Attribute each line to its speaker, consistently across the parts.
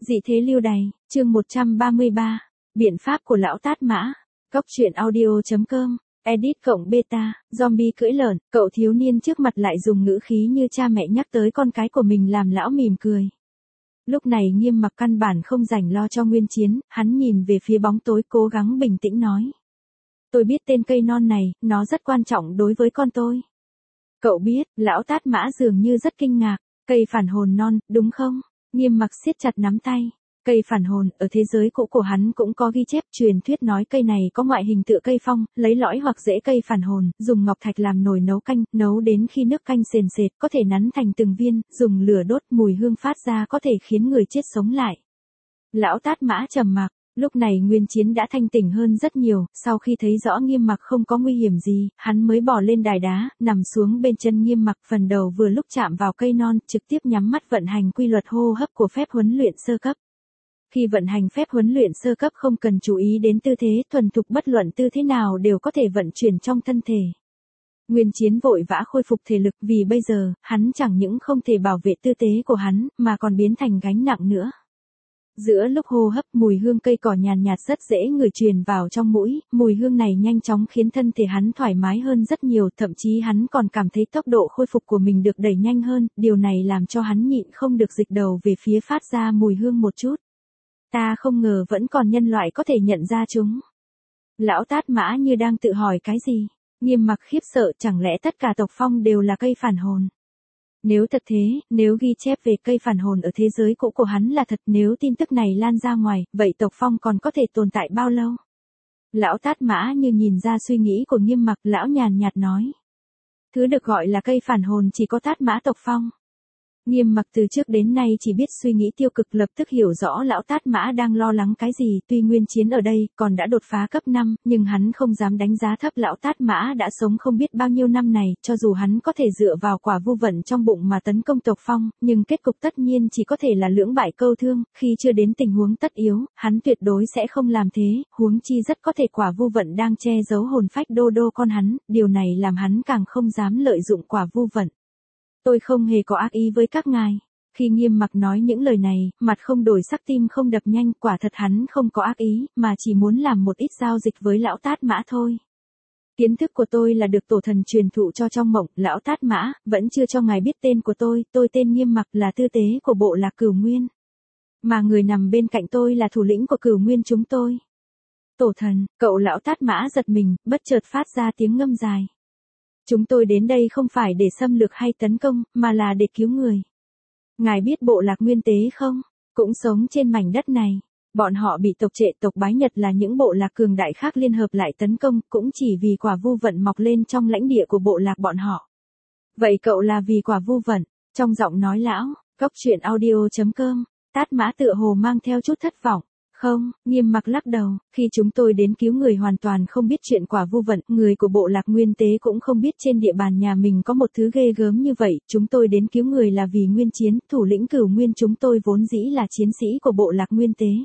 Speaker 1: Dị thế lưu đày, chương 133, biện pháp của lão Tát Mã. Cóc truyện audio.com, edit cộng beta, zombie cưỡi lợn, cậu thiếu niên trước mặt lại dùng ngữ khí như cha mẹ nhắc tới con cái của mình làm lão mỉm cười. Lúc này Nghiêm Mặc căn bản không rảnh lo cho Nguyên Chiến, hắn nhìn về phía bóng tối cố gắng bình tĩnh nói. Tôi biết tên cây non này, nó rất quan trọng đối với con tôi. Cậu biết, lão Tát Mã dường như rất kinh ngạc, cây phản hồn non, đúng không? Nghiêm Mặc siết chặt nắm tay. Cây phản hồn, ở thế giới cũ của hắn cũng có ghi chép, truyền thuyết nói cây này có ngoại hình tựa cây phong, lấy lõi hoặc rễ cây phản hồn, dùng ngọc thạch làm nồi nấu canh, nấu đến khi nước canh sền sệt, có thể nắn thành từng viên, dùng lửa đốt, mùi hương phát ra có thể khiến người chết sống lại. Lão Tát Mã trầm mặc. Lúc này Nguyên Chiến đã thanh tỉnh hơn rất nhiều, sau khi thấy rõ Nghiêm Mặc không có nguy hiểm gì, hắn mới bỏ lên đài đá, nằm xuống bên chân Nghiêm Mặc, phần đầu vừa lúc chạm vào cây non, trực tiếp nhắm mắt vận hành quy luật hô hấp của phép huấn luyện sơ cấp. Khi vận hành phép huấn luyện sơ cấp không cần chú ý đến tư thế, thuần thục bất luận tư thế nào đều có thể vận chuyển trong thân thể. Nguyên Chiến vội vã khôi phục thể lực vì bây giờ, hắn chẳng những không thể bảo vệ tư thế của hắn, mà còn biến thành gánh nặng nữa. Giữa lúc hô hấp, mùi hương cây cỏ nhàn nhạt rất dễ người truyền vào trong mũi, mùi hương này nhanh chóng khiến thân thể hắn thoải mái hơn rất nhiều, thậm chí hắn còn cảm thấy tốc độ khôi phục của mình được đẩy nhanh hơn, điều này làm cho hắn nhịn không được dịch đầu về phía phát ra mùi hương một chút. Ta không ngờ vẫn còn nhân loại có thể nhận ra chúng. Lão Tát Mã như đang tự hỏi cái gì. Nghiêm Mặc khiếp sợ, chẳng lẽ tất cả tộc phong đều là cây phản hồn. Nếu thật thế, nếu ghi chép về cây phản hồn ở thế giới cũ của hắn là thật, nếu tin tức này lan ra ngoài, vậy tộc phong còn có thể tồn tại bao lâu? Lão Tát Mã như nhìn ra suy nghĩ của Nghiêm Mặc, lão nhàn nhạt nói. Thứ được gọi là cây phản hồn chỉ có Tát Mã tộc phong. Nghiêm Mặc từ trước đến nay chỉ biết suy nghĩ tiêu cực, lập tức hiểu rõ lão Tát Mã đang lo lắng cái gì, tuy Nguyên Chiến ở đây còn đã đột phá cấp 5, nhưng hắn không dám đánh giá thấp lão Tát Mã đã sống không biết bao nhiêu năm này, cho dù hắn có thể dựa vào quả vu vận trong bụng mà tấn công tộc phong, nhưng kết cục tất nhiên chỉ có thể là lưỡng bại câu thương, khi chưa đến tình huống tất yếu, hắn tuyệt đối sẽ không làm thế, huống chi rất có thể quả vu vận đang che giấu hồn phách đô đô con hắn, điều này làm hắn càng không dám lợi dụng quả vu vận. Tôi không hề có ác ý với các ngài. Khi Nghiêm Mặc nói những lời này, mặt không đổi sắc, tim không đập nhanh, quả thật hắn không có ác ý, mà chỉ muốn làm một ít giao dịch với lão Tát Mã thôi. Kiến thức của tôi là được tổ thần truyền thụ cho trong mộng, lão Tát Mã, vẫn chưa cho ngài biết tên của tôi tên Nghiêm Mặc, là tư tế của bộ lạc Cửu Nguyên. Mà người nằm bên cạnh tôi là thủ lĩnh của Cửu Nguyên chúng tôi. Tổ thần, cậu lão Tát Mã giật mình, bất chợt phát ra tiếng ngâm dài. Chúng tôi đến đây không phải để xâm lược hay tấn công, mà là để cứu người. Ngài biết bộ lạc Nguyên Tế không? Cũng sống trên mảnh đất này. Bọn họ bị tộc Trệ, tộc Bái Nhật là những bộ lạc cường đại khác liên hợp lại tấn công, cũng chỉ vì quả vu vận mọc lên trong lãnh địa của bộ lạc bọn họ. Vậy cậu là vì quả vu vận? Trong giọng nói lão, Cóc truyện audio.com, Tát Mã tựa hồ mang theo chút thất vọng. Không, Nghiêm Mặc lắc đầu, khi chúng tôi đến cứu người hoàn toàn không biết chuyện quả vu vận, người của bộ lạc Nguyên Tế cũng không biết trên địa bàn nhà mình có một thứ ghê gớm như vậy, chúng tôi đến cứu người là vì Nguyên Chiến, thủ lĩnh Cửu Nguyên chúng tôi vốn dĩ là chiến sĩ của bộ lạc Nguyên Tế.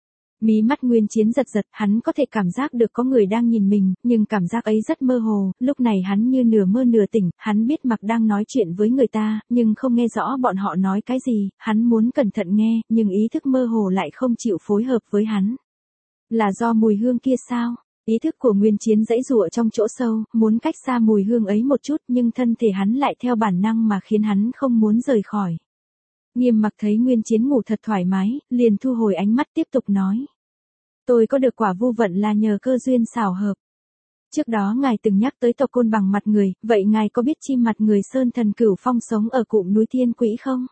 Speaker 1: Mí mắt Nguyên Chiến giật giật, hắn có thể cảm giác được có người đang nhìn mình, nhưng cảm giác ấy rất mơ hồ, lúc này hắn như nửa mơ nửa tỉnh, hắn biết Mặc đang nói chuyện với người ta, nhưng không nghe rõ bọn họ nói cái gì, hắn muốn cẩn thận nghe, nhưng ý thức mơ hồ lại không chịu phối hợp với hắn. Là do mùi hương kia sao? Ý thức của Nguyên Chiến giãy giụa trong chỗ sâu, muốn cách xa mùi hương ấy một chút, nhưng thân thể hắn lại theo bản năng mà khiến hắn không muốn rời khỏi. Nghiêm Mặc thấy Nguyên Chiến ngủ thật thoải mái, liền thu hồi ánh mắt tiếp tục nói. Tôi có được quả vu vận là nhờ cơ duyên xảo hợp. Trước đó ngài từng nhắc tới tộc Côn Bằng mặt người, vậy ngài có biết chim mặt người Sơn Thần Cửu Phong sống ở cụm núi Thiên Quỹ không?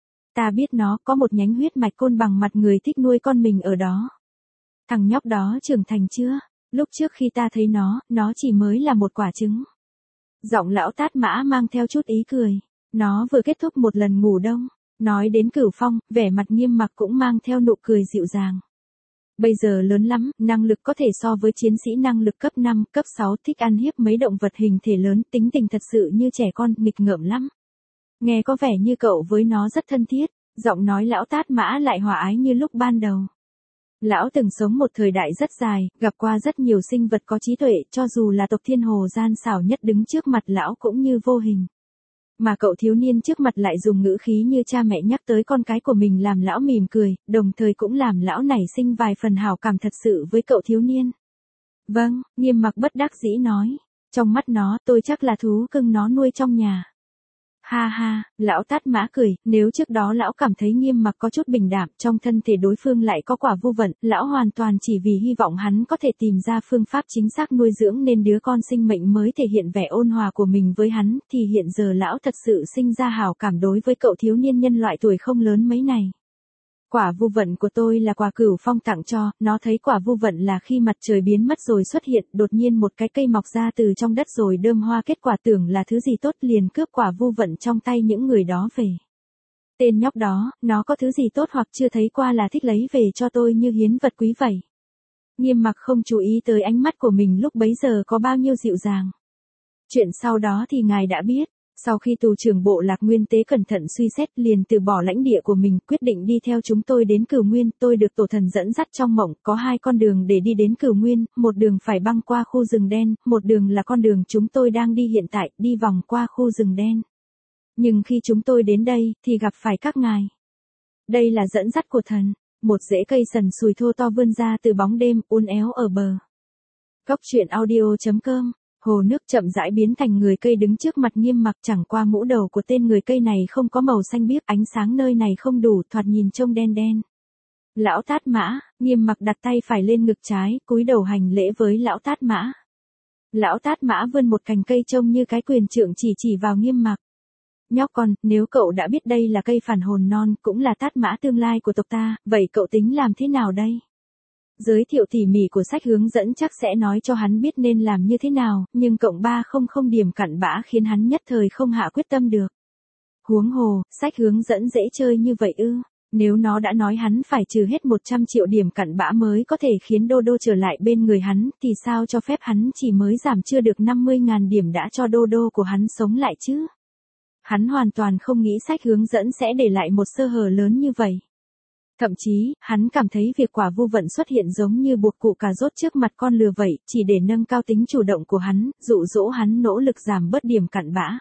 Speaker 1: Ta biết nó có một nhánh huyết mạch Côn Bằng mặt người thích nuôi con mình ở đó. Thằng nhóc đó trưởng thành chưa? Lúc trước khi ta thấy nó chỉ mới là một quả trứng. Giọng lão Tát Mã mang theo chút ý cười. Nó vừa kết thúc một lần ngủ đông. Nói đến Cửu Phong, vẻ mặt Nghiêm Mặc cũng mang theo nụ cười dịu dàng. Bây giờ lớn lắm, năng lực có thể so với chiến sĩ năng lực cấp 5, cấp 6, thích ăn hiếp mấy động vật hình thể lớn, tính tình thật sự như trẻ con, nghịch ngợm lắm. Nghe có vẻ như cậu với nó rất thân thiết, giọng nói lão Tát Mã lại hòa ái như lúc ban đầu. Lão từng sống một thời đại rất dài, gặp qua rất nhiều sinh vật có trí tuệ, cho dù là tộc Thiên Hồ gian xảo nhất đứng trước mặt lão cũng như vô hình. Mà cậu thiếu niên trước mặt lại dùng ngữ khí như cha mẹ nhắc tới con cái của mình làm lão mỉm cười, đồng thời cũng làm lão nảy sinh vài phần hảo cảm thật sự với cậu thiếu niên. Vâng, Nghiêm Mặc bất đắc dĩ nói. Trong mắt nó, tôi chắc là thú cưng nó nuôi trong nhà. Ha ha, lão Tát Mã cười, nếu trước đó lão cảm thấy Nghiêm Mặc có chút bình đạm, trong thân thể đối phương lại có quả vô vận, lão hoàn toàn chỉ vì hy vọng hắn có thể tìm ra phương pháp chính xác nuôi dưỡng nên đứa con sinh mệnh mới thể hiện vẻ ôn hòa của mình với hắn, thì hiện giờ lão thật sự sinh ra hảo cảm đối với cậu thiếu niên nhân loại tuổi không lớn mấy này. Quả vu vận của tôi là quà Cửu Phong tặng cho, nó thấy quả vu vận là khi mặt trời biến mất rồi xuất hiện, đột nhiên một cái cây mọc ra từ trong đất rồi đơm hoa kết quả, tưởng là thứ gì tốt liền cướp quả vu vận trong tay những người đó về. Tên nhóc đó, nó có thứ gì tốt hoặc chưa thấy qua là thích lấy về cho tôi như hiến vật quý vậy. Nghiêm Mặc không chú ý tới ánh mắt của mình lúc bấy giờ có bao nhiêu dịu dàng. Chuyện sau đó thì ngài đã biết. Sau khi tù trưởng bộ Lạc Nguyên Tế cẩn thận suy xét liền từ bỏ lãnh địa của mình, quyết định đi theo chúng tôi đến Cửu Nguyên, tôi được tổ thần dẫn dắt trong mộng, có hai con đường để đi đến Cửu Nguyên, một đường phải băng qua khu rừng đen, một đường là con đường chúng tôi đang đi hiện tại, đi vòng qua khu rừng đen. Nhưng khi chúng tôi đến đây, thì gặp phải các ngài. Đây là dẫn dắt của thần, một rễ cây sần sùi thô to vươn ra từ bóng đêm, uốn éo ở bờ. Cốc truyện audio.com. Hồ nước chậm rãi biến thành người cây đứng trước mặt Nghiêm Mặc, chẳng qua mũ đầu của tên người cây này không có màu xanh biếc, ánh sáng nơi này không đủ, thoạt nhìn trông đen đen. Lão Tát Mã, Nghiêm Mặc đặt tay phải lên ngực trái, cúi đầu hành lễ với lão Tát Mã. Lão Tát Mã vươn một cành cây trông như cái quyền trượng chỉ vào Nghiêm Mặc. Nhóc con, nếu cậu đã biết đây là cây phản hồn non, cũng là Tát Mã tương lai của tộc ta, vậy cậu tính làm thế nào đây? Giới thiệu tỉ mỉ của sách hướng dẫn chắc sẽ nói cho hắn biết nên làm như thế nào, nhưng cộng 300 điểm cặn bã khiến hắn nhất thời không hạ quyết tâm được. Huống hồ, sách hướng dẫn dễ chơi như vậy ư? Nếu nó đã nói hắn phải trừ hết 100 triệu điểm cặn bã mới có thể khiến Đô Đô trở lại bên người hắn, thì sao cho phép hắn chỉ mới giảm chưa được 50.000 điểm đã cho Đô Đô của hắn sống lại chứ? Hắn hoàn toàn không nghĩ sách hướng dẫn sẽ để lại một sơ hở lớn như vậy. Thậm chí, hắn cảm thấy việc quả vu vận xuất hiện giống như buộc cụ cà rốt trước mặt con lừa vậy, chỉ để nâng cao tính chủ động của hắn, dụ dỗ hắn nỗ lực giảm bớt điểm cặn bã.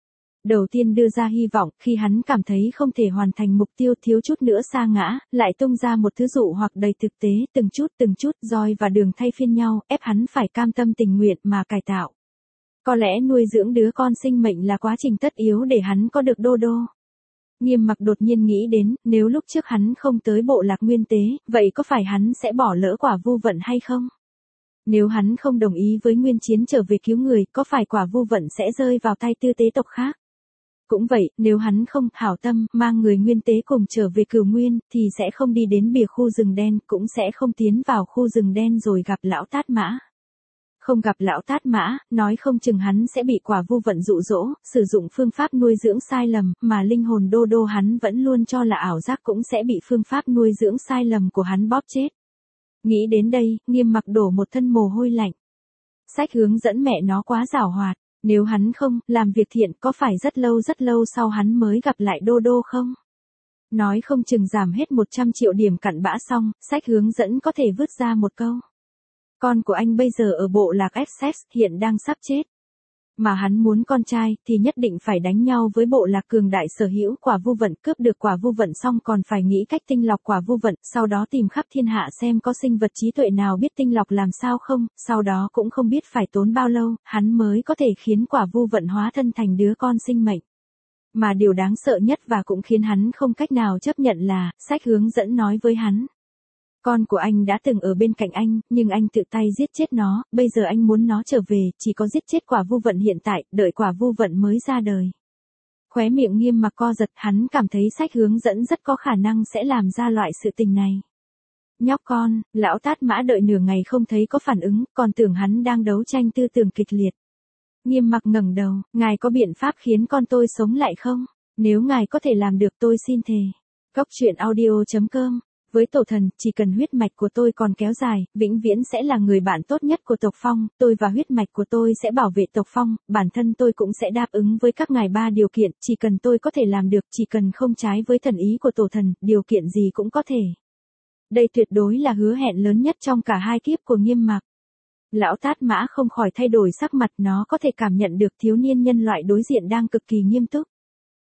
Speaker 1: Đầu tiên đưa ra hy vọng, khi hắn cảm thấy không thể hoàn thành mục tiêu, thiếu chút nữa sa ngã, lại tung ra một thứ dụ hoặc đầy thực tế, từng chút, roi và đường thay phiên nhau, ép hắn phải cam tâm tình nguyện mà cải tạo. Có lẽ nuôi dưỡng đứa con sinh mệnh là quá trình tất yếu để hắn có được Đô Đô. Nghiêm Mặc đột nhiên nghĩ đến, nếu lúc trước hắn không tới bộ Lạc Nguyên Tế, vậy có phải hắn sẽ bỏ lỡ quả vu vận hay không? Nếu hắn không đồng ý với Nguyên Chiến trở về cứu người, có phải quả vu vận sẽ rơi vào tay tư tế tộc khác? Cũng vậy, nếu hắn không hảo tâm mang người Nguyên Tế cùng trở về Cửu Nguyên, thì sẽ không đi đến bìa khu rừng đen, cũng sẽ không tiến vào khu rừng đen rồi gặp lão Tát Mã. Không gặp lão Tát Mã, nói không chừng hắn sẽ bị quả vu vận dụ dỗ, sử dụng phương pháp nuôi dưỡng sai lầm, mà linh hồn Đô Đô hắn vẫn luôn cho là ảo giác cũng sẽ bị phương pháp nuôi dưỡng sai lầm của hắn bóp chết. Nghĩ đến đây, Nghiêm Mặc đổ một thân mồ hôi lạnh. Sách hướng dẫn mẹ nó quá giảo hoạt, nếu hắn không làm việc thiện có phải rất lâu sau hắn mới gặp lại Đô Đô không? Nói không chừng giảm hết 100 triệu điểm cặn bã xong, sách hướng dẫn có thể vứt ra một câu. Con của anh bây giờ ở bộ Lạc Essex, hiện đang sắp chết. Mà hắn muốn con trai, thì nhất định phải đánh nhau với bộ Lạc cường đại sở hữu quả vu vận, cướp được quả vu vận xong còn phải nghĩ cách tinh lọc quả vu vận, sau đó tìm khắp thiên hạ xem có sinh vật trí tuệ nào biết tinh lọc làm sao không, sau đó cũng không biết phải tốn bao lâu, hắn mới có thể khiến quả vu vận hóa thân thành đứa con sinh mệnh. Mà điều đáng sợ nhất và cũng khiến hắn không cách nào chấp nhận là, sách hướng dẫn nói với hắn. Con của anh đã từng ở bên cạnh anh, nhưng anh tự tay giết chết nó, bây giờ anh muốn nó trở về, chỉ có giết chết quả vu vận hiện tại, đợi quả vu vận mới ra đời. Khóe miệng Nghiêm Mặc co giật, hắn cảm thấy sách hướng dẫn rất có khả năng sẽ làm ra loại sự tình này. Nhóc con, lão Tát Mã đợi nửa ngày không thấy có phản ứng, còn tưởng hắn đang đấu tranh tư tưởng kịch liệt. Nghiêm Mặc ngẩng đầu, ngài có biện pháp khiến con tôi sống lại không? Nếu ngài có thể làm được tôi xin thề. Cốc truyện audio.com. Với tổ thần, chỉ cần huyết mạch của tôi còn kéo dài, vĩnh viễn sẽ là người bạn tốt nhất của tộc Phong, tôi và huyết mạch của tôi sẽ bảo vệ tộc Phong, bản thân tôi cũng sẽ đáp ứng với các ngài 3 điều kiện, chỉ cần tôi có thể làm được, chỉ cần không trái với thần ý của tổ thần, điều kiện gì cũng có thể. Đây tuyệt đối là hứa hẹn lớn nhất trong cả hai kiếp của Nghiêm Mặc. Lão Tát Mã không khỏi thay đổi sắc mặt, nó có thể cảm nhận được thiếu niên nhân loại đối diện đang cực kỳ nghiêm túc.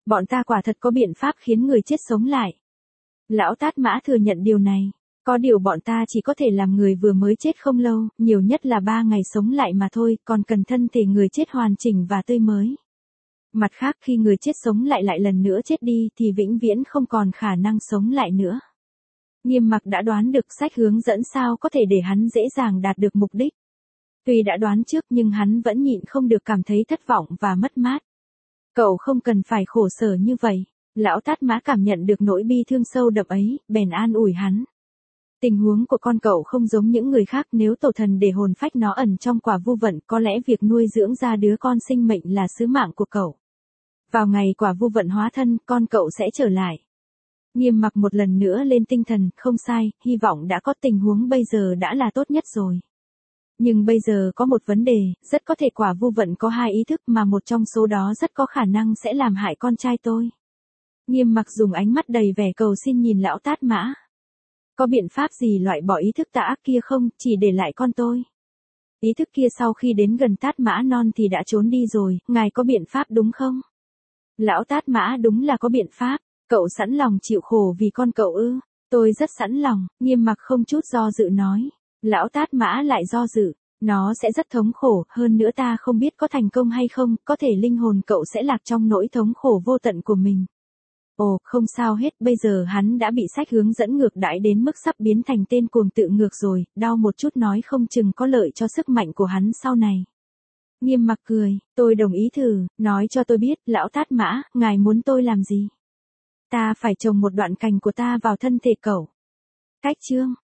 Speaker 1: Bọn ta quả thật có biện pháp khiến người chết sống lại. Lão Tát Mã thừa nhận điều này. Có điều bọn ta chỉ có thể làm người vừa mới chết không lâu, nhiều nhất là 3 ngày sống lại mà thôi, còn cần thân thể người chết hoàn chỉnh và tươi mới. Mặt khác khi người chết sống lại lại lần nữa chết đi thì vĩnh viễn không còn khả năng sống lại nữa. Nghiêm Mặc đã đoán được sách hướng dẫn sao có thể để hắn dễ dàng đạt được mục đích. Tuy đã đoán trước nhưng hắn vẫn nhịn không được cảm thấy thất vọng và mất mát. Cậu không cần phải khổ sở như vậy. Lão Tát Mã cảm nhận được nỗi bi thương sâu đậm ấy, bèn an ủi hắn. Tình huống của con cậu không giống những người khác, nếu tổ thần để hồn phách nó ẩn trong quả vu vận, có lẽ việc nuôi dưỡng ra đứa con sinh mệnh là sứ mạng của cậu. Vào ngày quả vu vận hóa thân, con cậu sẽ trở lại. Nghiêm Mặc một lần nữa lên tinh thần, không sai, hy vọng đã có tình huống bây giờ đã là tốt nhất rồi. Nhưng bây giờ có một vấn đề, rất có thể quả vu vận có 2 ý thức mà một trong số đó rất có khả năng sẽ làm hại con trai tôi. Nghiêm Mặc dùng ánh mắt đầy vẻ cầu xin nhìn lão Tát Mã. Có biện pháp gì loại bỏ ý thức tà ác kia không, chỉ để lại con tôi? Ý thức kia sau khi đến gần Tát Mã Non thì đã trốn đi rồi, ngài có biện pháp đúng không? Lão Tát Mã đúng là có biện pháp, cậu sẵn lòng chịu khổ vì con cậu ư? Tôi rất sẵn lòng, Nghiêm Mặc không chút do dự nói. Lão Tát Mã lại do dự, nó sẽ rất thống khổ, hơn nữa ta không biết có thành công hay không, có thể linh hồn cậu sẽ lạc trong nỗi thống khổ vô tận của mình. Ồ, không sao hết, bây giờ hắn đã bị sách hướng dẫn ngược đãi đến mức sắp biến thành tên cuồng tự ngược rồi, đau một chút nói không chừng có lợi cho sức mạnh của hắn sau này. Nghiêm Mặc cười, tôi đồng ý thử, nói cho tôi biết, lão Tát Mã, ngài muốn tôi làm gì? Ta phải trồng một đoạn cành của ta vào thân thể cậu. Cách chương